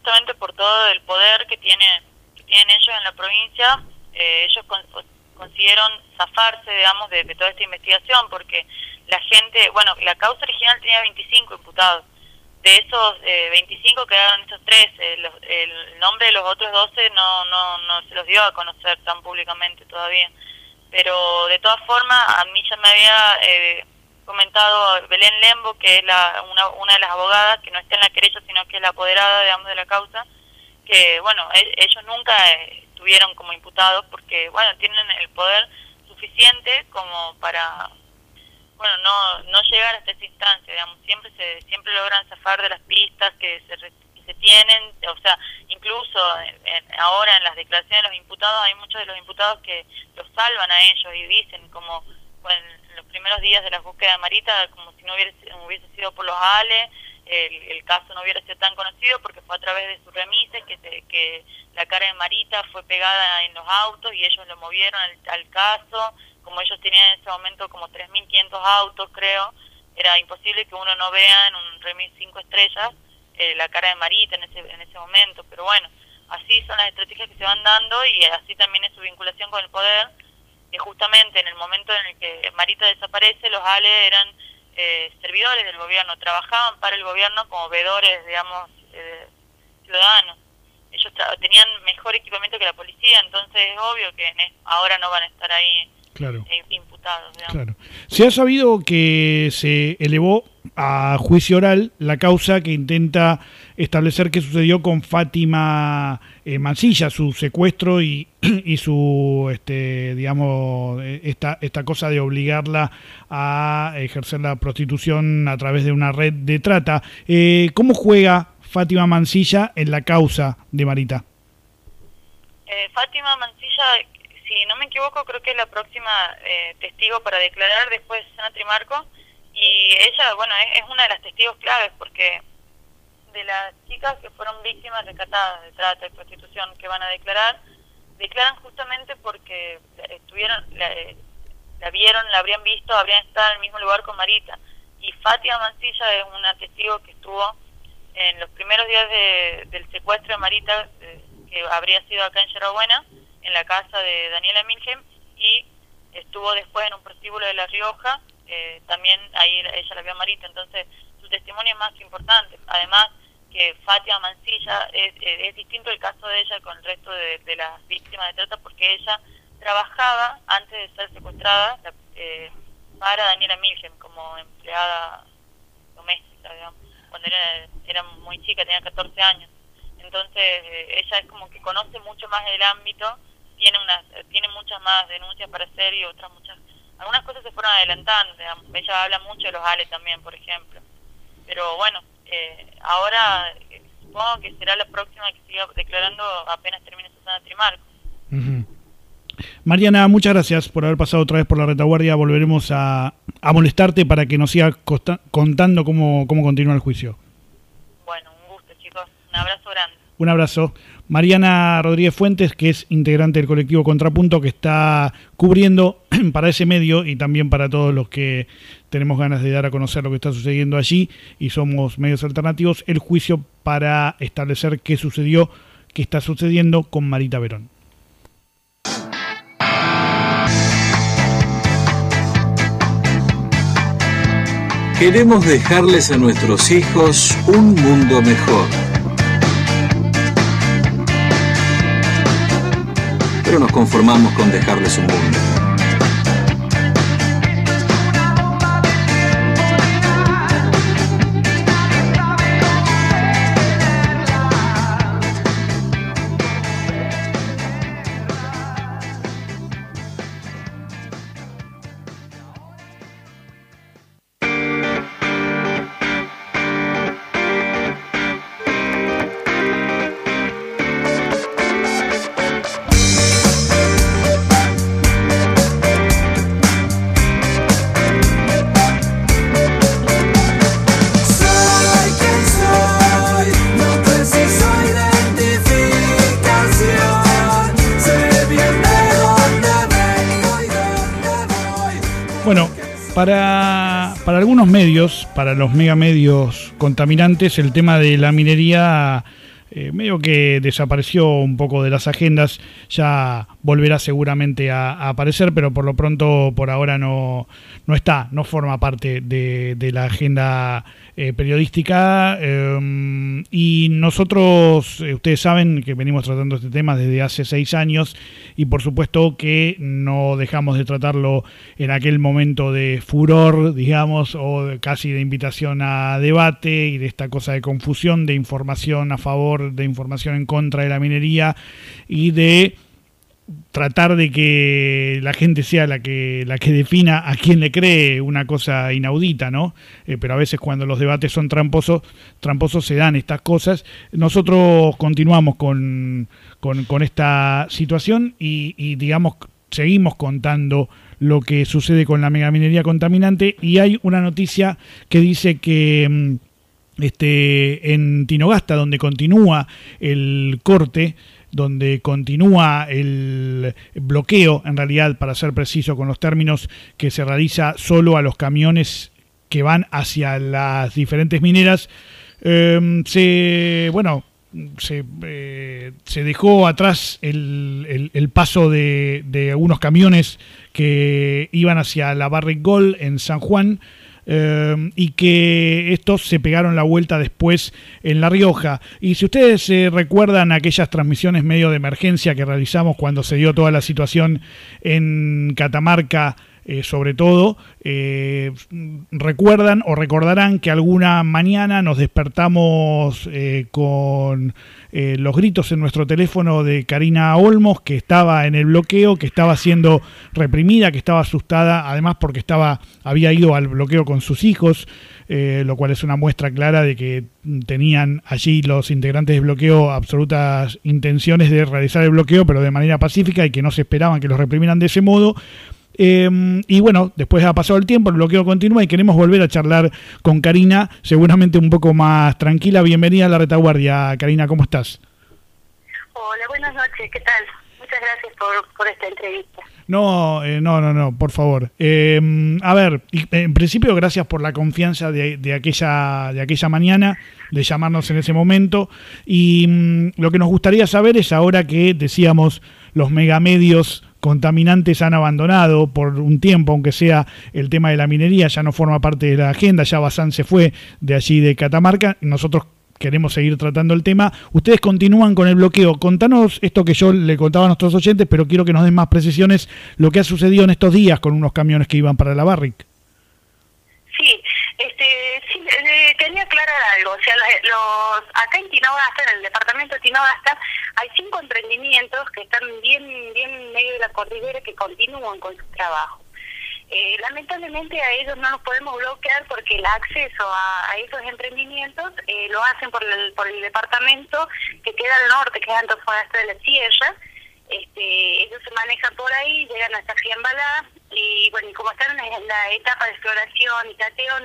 justamente por todo el poder que tienen ellos en la provincia, ellos consiguieron zafarse, digamos, de toda esta investigación, porque la gente, bueno, la causa original tenía 25 imputados. De esos 25 quedaron estos 13. El nombre de los otros 12 no se los dio a conocer tan públicamente todavía. Pero de todas formas, a mí ya me había comentado Belén Lembo, que es una de las abogadas, que no está en la querella, sino que es la apoderada, digamos, de la causa, que, bueno, ellos nunca estuvieron como imputados porque, bueno, tienen el poder suficiente como para... bueno, no llegar hasta esa instancia, digamos, siempre logran zafar de las pistas que se tienen, o sea, incluso ahora en las declaraciones de los imputados, hay muchos de los imputados que los salvan a ellos y dicen, como bueno, en los primeros días de la búsqueda de Marita, como si no hubiese sido por los ALE, el caso no hubiera sido tan conocido porque fue a través de sus remises que la cara de Marita fue pegada en los autos y ellos lo movieron al caso. Como ellos tenían en ese momento como 3.500 autos, creo, era imposible que uno no vea en un remis 5 estrellas la cara de Marita en ese momento. Pero bueno, así son las estrategias que se van dando y así también es su vinculación con el poder, que justamente en el momento en el que Marita desaparece, los ALE eran servidores del gobierno, trabajaban para el gobierno como veedores, digamos, ciudadanos. Ellos tenían mejor equipamiento que la policía, entonces es obvio que ahora no van a estar ahí. Claro. Imputados, digamos. Claro. Se ha sabido que se elevó a juicio oral la causa que intenta establecer qué sucedió con Fátima Mansilla, su secuestro y su digamos esta cosa de obligarla a ejercer la prostitución a través de una red de trata. ¿Cómo juega Fátima Mansilla en la causa de Marita? Fátima Mansilla, si no me equivoco, creo que es la próxima testigo para declarar después de Susana Trimarco, y ella, bueno, es una de las testigos claves porque de las chicas que fueron víctimas rescatadas de trata y prostitución que van a declaran justamente porque la vieron, la habrían visto, habrían estado en el mismo lugar con Marita. Y Fátima Mansilla es una testigo que estuvo en los primeros días del secuestro de Marita, que habría sido acá en Yarabuena, en la casa de Daniela Milgem, y estuvo después en un prostíbulo de La Rioja, también ahí ella la vio a Marita, entonces su testimonio es más que importante. Además que Fátima Mansilla es distinto el caso de ella con el resto de las víctimas de trata, porque ella trabajaba antes de ser secuestrada para Daniela Milgem como empleada doméstica, digamos, cuando era muy chica, tenía 14 años. Entonces ella es como que conoce mucho más el ámbito, tiene muchas más denuncias para hacer y algunas cosas se fueron adelantando, digamos. Ella habla mucho de los ALE también, por ejemplo. Pero bueno, ahora supongo que será la próxima que siga declarando apenas termine Susana Trimarco. Uh-huh. Mariana, muchas gracias por haber pasado otra vez por la retaguardia. Volveremos a molestarte para que nos sigas contando cómo continúa el juicio. Bueno, un gusto, chicos. Un abrazo grande. Un abrazo. Mariana Rodríguez Fuentes, que es integrante del colectivo Contrapunto, que está cubriendo para ese medio y también para todos los que tenemos ganas de dar a conocer lo que está sucediendo allí y somos medios alternativos, el juicio para establecer qué está sucediendo con Marita Verón. Queremos dejarles a nuestros hijos un mundo mejor. Pero nos conformamos con dejarles un mundo. Para algunos medios, para los megamedios contaminantes, el tema de la minería medio que desapareció un poco de las agendas, ya volverá seguramente a aparecer, pero por lo pronto, por ahora no forma parte de la agenda periodística, y nosotros, ustedes saben que venimos tratando este tema desde hace 6 años y por supuesto que no dejamos de tratarlo en aquel momento de furor, digamos, o casi de invitación a debate y de esta cosa de confusión, de información a favor, de información en contra de la minería y de tratar de que la gente sea la que defina a quién le cree, una cosa inaudita, ¿no? Pero a veces cuando los debates son tramposos se dan estas cosas. Nosotros continuamos con esta situación y digamos, seguimos contando lo que sucede con la megaminería contaminante, y hay una noticia que dice que en Tinogasta, donde continúa el corte, donde continúa el bloqueo, en realidad, para ser preciso con los términos, que se realiza solo a los camiones que van hacia las diferentes mineras, se dejó atrás el paso de algunos camiones que iban hacia la Barrick Gold en San Juan, y que estos se pegaron la vuelta después en La Rioja. Y si ustedes recuerdan aquellas transmisiones medio de emergencia que realizamos cuando se dio toda la situación en Catamarca, sobre todo, recuerdan o recordarán que alguna mañana nos despertamos con los gritos en nuestro teléfono de Karina Olmos, que estaba en el bloqueo, que estaba siendo reprimida, que estaba asustada, además porque había ido al bloqueo con sus hijos, lo cual es una muestra clara de que tenían allí los integrantes del bloqueo absolutas intenciones de realizar el bloqueo, pero de manera pacífica, y que no se esperaban que los reprimieran de ese modo. Y bueno, después ha pasado el tiempo, el bloqueo continúa y queremos volver a charlar con Karina, seguramente un poco más tranquila. Bienvenida a La Retaguardia, Karina, ¿cómo estás? Hola, buenas noches, ¿qué tal? Muchas gracias por esta entrevista. No, por favor. A ver, en principio, gracias por la confianza de aquella mañana, de llamarnos en ese momento. Y lo que nos gustaría saber es, ahora que decíamos los megamedios contaminantes han abandonado por un tiempo, aunque sea el tema de la minería, ya no forma parte de la agenda, ya Bazán se fue de allí de Catamarca, nosotros queremos seguir tratando el tema. Ustedes continúan con el bloqueo. Contanos esto que yo le contaba a nuestros oyentes, pero quiero que nos den más precisiones, lo que ha sucedido en estos días con unos camiones que iban para la Barrick. Sí, quería aclarar algo. O sea, acá en Tinogasta, en el departamento de Tinogasta, hay 5 emprendimientos que están bien en medio de la cordillera, que continúan con su trabajo. Lamentablemente a ellos no los podemos bloquear porque el acceso a esos emprendimientos lo hacen por el departamento que queda al norte, que es Antofagasta de la Sierra. Ellos se manejan por ahí, llegan hasta Fiambalá, y bueno, y como están en la etapa de exploración y cateo,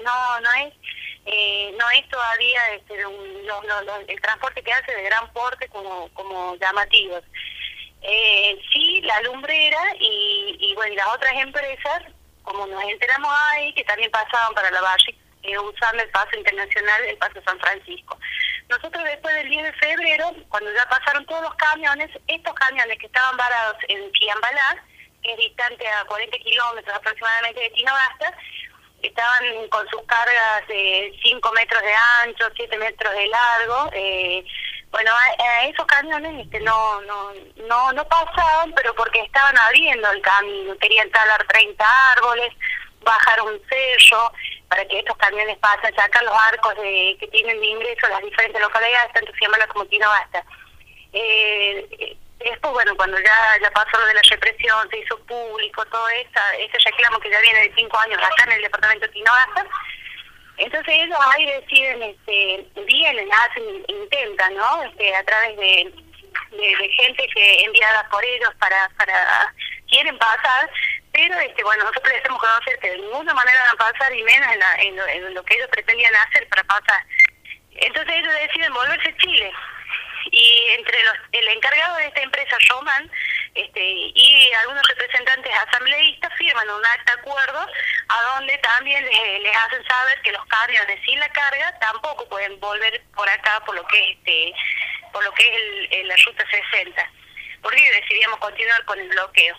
no es todavía el transporte que hace de gran porte como llamativos. Sí, la lumbrera y bueno, y las otras empresas, como nos enteramos ahí, que también pasaban para la Barrick, usando el paso internacional, el paso San Francisco. Nosotros después del 10 de febrero, cuando ya pasaron todos los camiones, estos camiones que estaban varados en Fiambalá, que es distante a 40 kilómetros aproximadamente de Tinogasta, estaban con sus cargas de 5 metros de ancho, 7 metros de largo. Bueno, a esos camiones no pasaban, pero porque estaban abriendo el camino, querían talar 30 árboles, bajar un cerro para que estos camiones pasen, sacar los arcos que tienen de ingreso a las diferentes localidades, tanto Fiambalá como Tinogasta. Después, bueno, cuando ya pasó lo de la represión, se hizo público todo ese reclamo que ya viene de 5 años acá en el departamento de Tinogasta. Entonces ellos ahí deciden, intentan, ¿no? A través de gente que enviada por ellos para quieren pasar, pero bueno, nosotros les hacemos conocer que de ninguna manera van a pasar, y menos en lo que ellos pretendían hacer para pasar. Entonces ellos deciden volverse a Chile, y entre el encargado de esta empresa, Roman, y algunos representantes asambleístas firman un acta de acuerdo a donde también les hacen saber que los camiones sin la carga tampoco pueden volver por acá, por lo que es por lo que es la Ruta 60. Por ello decidimos continuar con el bloqueo.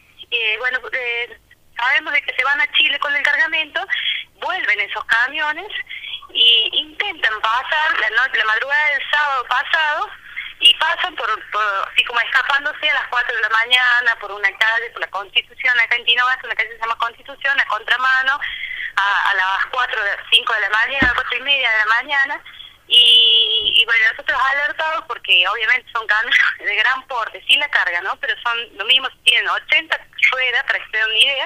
Sabemos de que se van a Chile con el cargamento, vuelven esos camiones y intentan pasar la madrugada del sábado pasado, y pasan por así como escapándose a las 4 de la mañana por una calle, por la Constitución, acá en Tinogasta, una calle que se llama Constitución, a contramano, a las 5 de la mañana, 4:30 de la mañana, y bueno, nosotros alertados porque obviamente son camiones de gran porte, sin la carga, ¿no? Pero son lo mismo, tienen 80 ruedas, para que se den una idea.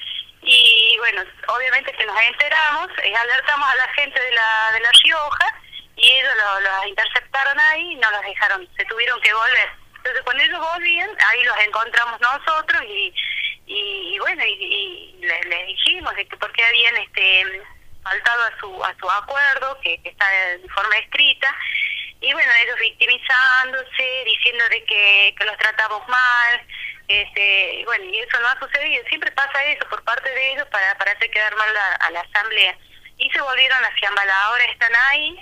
Y bueno, obviamente que nos enteramos, alertamos a la gente de la Rioja, y ellos los interceptaron ahí y no los dejaron, se tuvieron que volver. Entonces cuando ellos volvían, ahí los encontramos nosotros y bueno, y les dijimos de que por qué habían faltado a su acuerdo, que está de forma escrita, y bueno, ellos victimizándose, diciendo de que los tratamos mal. Bueno, y eso no ha sucedido, siempre pasa eso por parte de ellos para hacer quedar mal a la asamblea, y se volvieron hacia Ambala, ahora están ahí,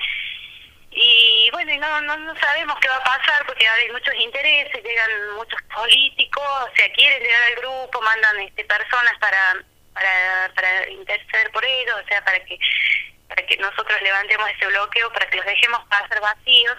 y bueno, y no sabemos qué va a pasar, porque ahora hay muchos intereses, llegan muchos políticos, o sea, quieren llegar al grupo, mandan personas para interceder por ellos, o sea, para que nosotros levantemos ese bloqueo, para que los dejemos pasar vacíos.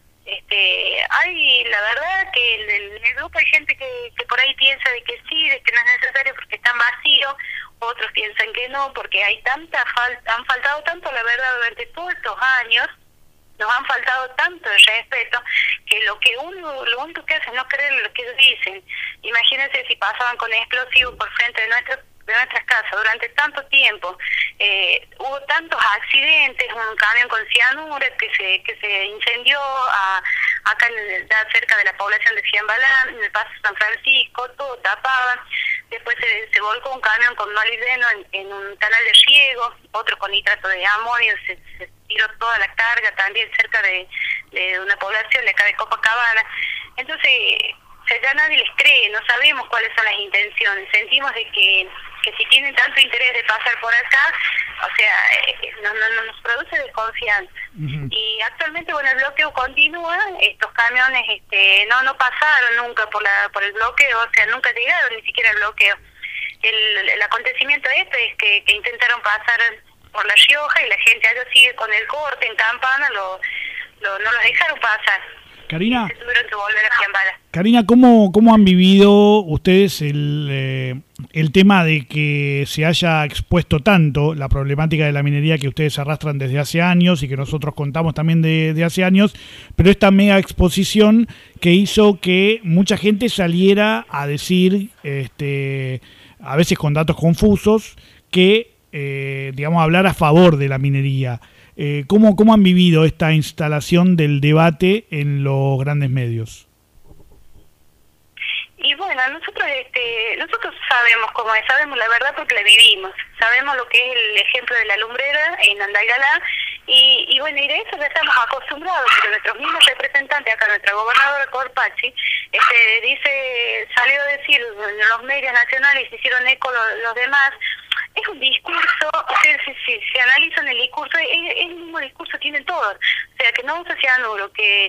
Hay, la verdad, que en el grupo hay gente que por ahí piensa de que sí, de que no es necesario porque están vacíos, otros piensan que no, porque hay han faltado tanto, la verdad, durante todos estos años, nos han faltado tanto el respeto, que lo único que hacen es no creer lo que ellos dicen. Imagínense si pasaban con explosivos por frente de nuestras casas durante tanto tiempo. Hubo tantos accidentes, un camión con cianuro que se incendió acá cerca de la población de Fiambalán, en el Paso San Francisco, todo tapaban. Después se volcó un camión con molibdeno en un canal de riego, otro con nitrato de amonio, se tiró toda la carga también cerca de una población de acá de Copacabana. Entonces, ya nadie les cree, no sabemos cuáles son las intenciones. Sentimos de que si tienen tanto interés de pasar por acá, o sea, nos produce desconfianza. Uh-huh. Y actualmente, bueno, el bloqueo continúa, estos camiones no pasaron nunca por el bloqueo, o sea, nunca llegaron ni siquiera al bloqueo. El acontecimiento es que intentaron pasar por La Rioja y la gente allá sigue con el corte en Campana, no los dejaron pasar. Karina, se tuvieron que volver a Fiambala. Karina, ¿cómo han vivido ustedes el tema de que se haya expuesto tanto la problemática de la minería que ustedes arrastran desde hace años y que nosotros contamos también de hace años, pero esta mega exposición que hizo que mucha gente saliera a decir, a veces con datos confusos, que hablar a favor de la minería? ¿Cómo han vivido esta instalación del debate en los grandes medios? Y bueno, nosotros sabemos cómo es, sabemos la verdad porque la vivimos, sabemos lo que es el ejemplo de la lumbrera en Andaigalá, y bueno, y de eso ya estamos acostumbrados, porque nuestros mismos representantes, acá nuestra gobernadora Corpachi, salió a decir en los medios nacionales, se hicieron eco los demás. Es un discurso, ustedes si analizan el discurso, el mismo discurso tiene todo, o sea, que no usa cianuro, que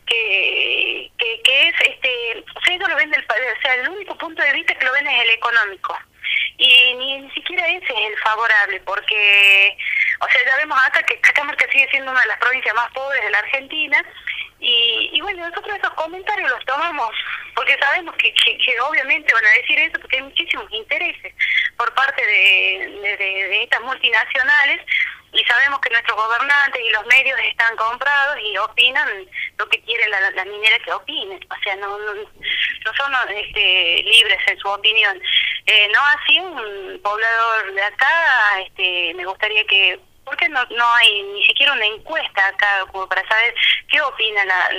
es, o sea, ellos lo ven o sea, el único punto de vista que lo ven es el económico, y ni siquiera ese es el favorable, porque, o sea, ya vemos acá que Catamarca sigue siendo una de las provincias más pobres de la Argentina, y bueno, nosotros esos comentarios los tomamos porque sabemos que obviamente van a decir eso porque hay muchísimos intereses por parte de estas multinacionales, y sabemos que nuestros gobernantes y los medios están comprados y opinan lo que quiere la minera que opine, o sea, no son libres en su opinión. No así un poblador de acá, me gustaría que, ¿por qué no hay ni siquiera una encuesta acá como para saber qué opina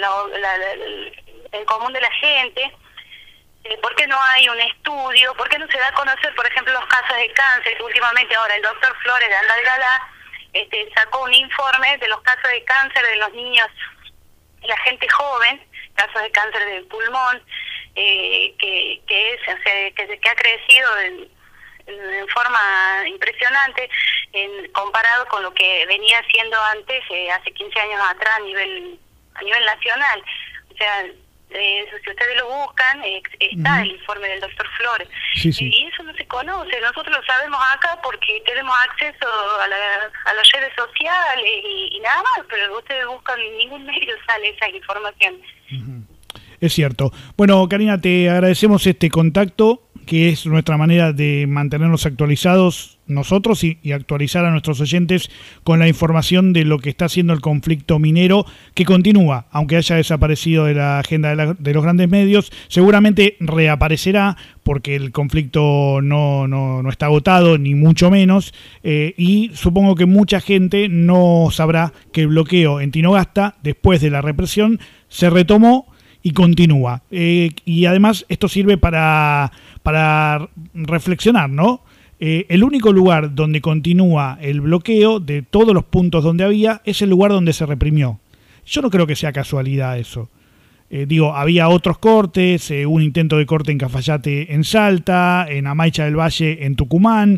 el común de la gente? ¿Por qué no hay un estudio? ¿Por qué no se da a conocer, por ejemplo, los casos de cáncer? Últimamente ahora el doctor Flores de Andalgalá sacó un informe de los casos de cáncer de los niños, de la gente joven, casos de cáncer del pulmón, que ha crecido en forma impresionante comparado con lo que venía haciendo antes, hace 15 años atrás, a nivel nacional. O sea, si ustedes lo buscan, está el informe del doctor Flores. Sí, sí. Y eso no se conoce. Nosotros lo sabemos acá porque tenemos acceso a las redes sociales y nada más, pero ustedes buscan, en ningún medio sale esa información. Es cierto. Bueno, Karina, te agradecemos este contacto, que es nuestra manera de mantenernos actualizados nosotros y actualizar a nuestros oyentes con la información de lo que está haciendo el conflicto minero, que continúa, aunque haya desaparecido de la agenda de los grandes medios. Seguramente reaparecerá porque el conflicto no está agotado, ni mucho menos, y supongo que mucha gente no sabrá que el bloqueo en Tinogasta, después de la represión, se retomó y continúa. Y además esto sirve para reflexionar, ¿no? El único lugar donde continúa el bloqueo de todos los puntos donde había es el lugar donde se reprimió. Yo no creo que sea casualidad eso. Había otros cortes, un intento de corte en Cafayate en Salta, en Amaicha del Valle en Tucumán.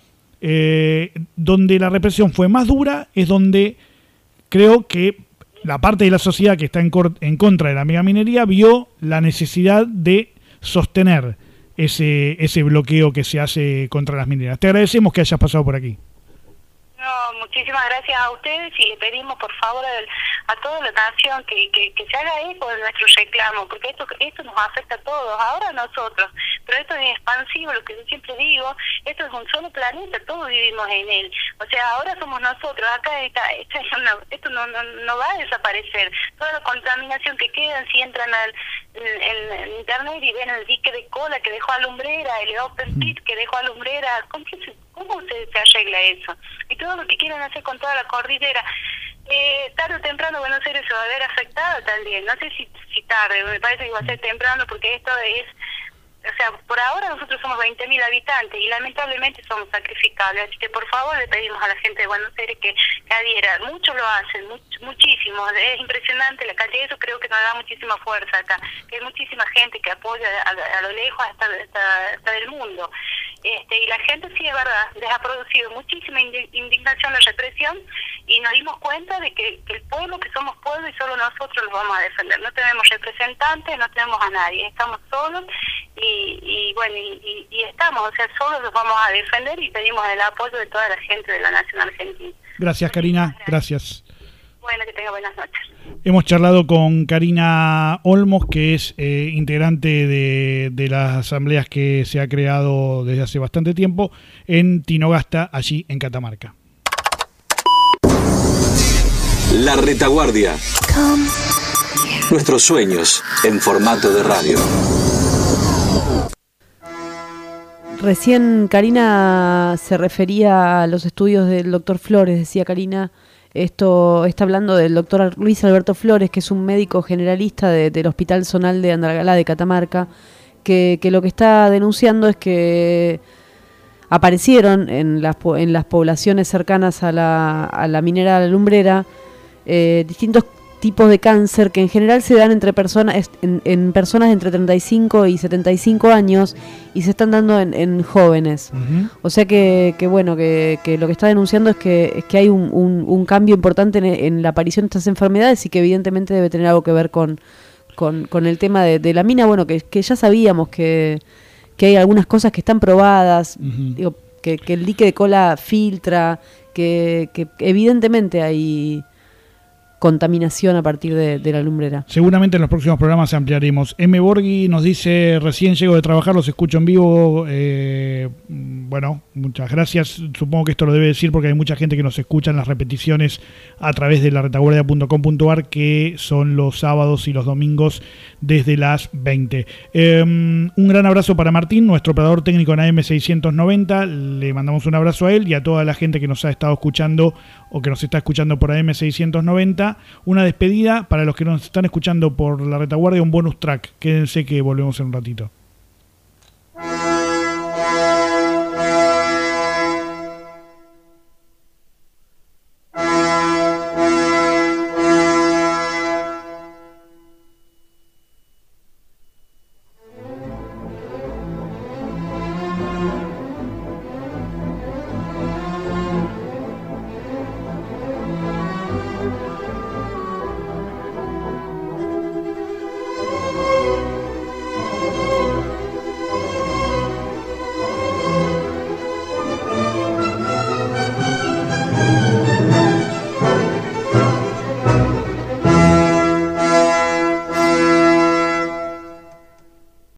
Donde la represión fue más dura es donde creo que la parte de la sociedad que está en contra de la megaminería vio la necesidad de sostener ese bloqueo que se hace contra las mineras. Te agradecemos que hayas pasado por aquí. No, muchísimas gracias a ustedes y le pedimos por favor a toda la nación que se haga eco de nuestro reclamo, porque esto nos afecta a todos, ahora a nosotros, pero esto es expansivo, lo que yo siempre digo, esto es un solo planeta, todos vivimos en él, o sea, ahora somos nosotros, acá esto no va a desaparecer, toda la contaminación que queda, si entran en internet y ven el dique de cola que dejó Alumbrera, el open pit que dejó Alumbrera, ¿cómo se arregla eso? Y todo lo que quieren hacer con toda la cordillera, tarde o temprano Buenos Aires se va a ver afectada también. No sé si tarde, me parece que va a ser temprano, porque esto es, o sea, por ahora nosotros somos 20.000 habitantes y lamentablemente somos sacrificables. Así que por favor le pedimos a la gente de Buenos Aires que adhiera. Muchos lo hacen, muchísimos. Es impresionante la cantidad, eso creo que nos da muchísima fuerza acá. Que hay muchísima gente que apoya a lo lejos hasta del mundo. Y la gente, sí, es verdad, les ha producido muchísima indignación la represión y nos dimos cuenta de que el pueblo, que somos pueblo y solo nosotros los vamos a defender. No tenemos representantes, no tenemos a nadie, estamos solos y estamos, o sea, solos los vamos a defender y pedimos el apoyo de toda la gente de la Nación Argentina. Gracias, Karina, gracias. Bueno, que tenga buenas noches. Hemos charlado con Karina Olmos, que es integrante de las asambleas que se ha creado desde hace bastante tiempo en Tinogasta, allí en Catamarca. La Retaguardia. Nuestros sueños en formato de radio. Recién Karina se refería a los estudios del doctor Flores, decía Karina. Esto está hablando del doctor Luis Alberto Flores, que es un médico generalista del Hospital Zonal de Andalgalá de Catamarca, que lo que está denunciando es que aparecieron en las poblaciones cercanas a la minera Alumbrera distintos tipos de cáncer que en general se dan entre personas en personas entre 35 y 75 años y se están dando en jóvenes. Uh-huh. O sea que lo que está denunciando es que hay un cambio importante en la aparición de estas enfermedades y que evidentemente debe tener algo que ver con el tema de la mina. Bueno, que ya sabíamos que hay algunas cosas que están probadas, uh-huh. Digo, que el dique de cola filtra, que evidentemente hay contaminación a partir de la lumbrera. Seguramente en los próximos programas ampliaremos. M. Borghi nos dice: recién llego de trabajar, los escucho en vivo. Bueno, muchas gracias. Supongo que esto lo debe decir porque hay mucha gente que nos escucha en las repeticiones a través de laretaguardia.com.ar, que son los sábados y los domingos desde las 20. Un gran abrazo para Martín, nuestro operador técnico en AM690. Le mandamos un abrazo a él y a toda la gente que nos ha estado escuchando o que nos está escuchando por AM690. Una despedida para los que nos están escuchando por La Retaguardia, un bonus track. Quédense que volvemos en un ratito.